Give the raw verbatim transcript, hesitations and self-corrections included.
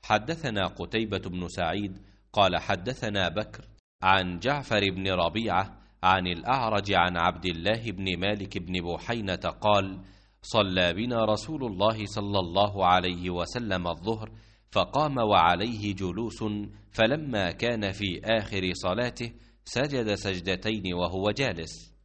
حدثنا قتيبة بن سعيد قال حدثنا بكر عن جعفر بن ربيعة عن الأعرج عن عبد الله بن مالك بن بحينة قال صلى بنا رسول الله صلى الله عليه وسلم الظهر فقام وعليه جلوس، فلما كان في آخر صلاته سجد سجدتين وهو جالس.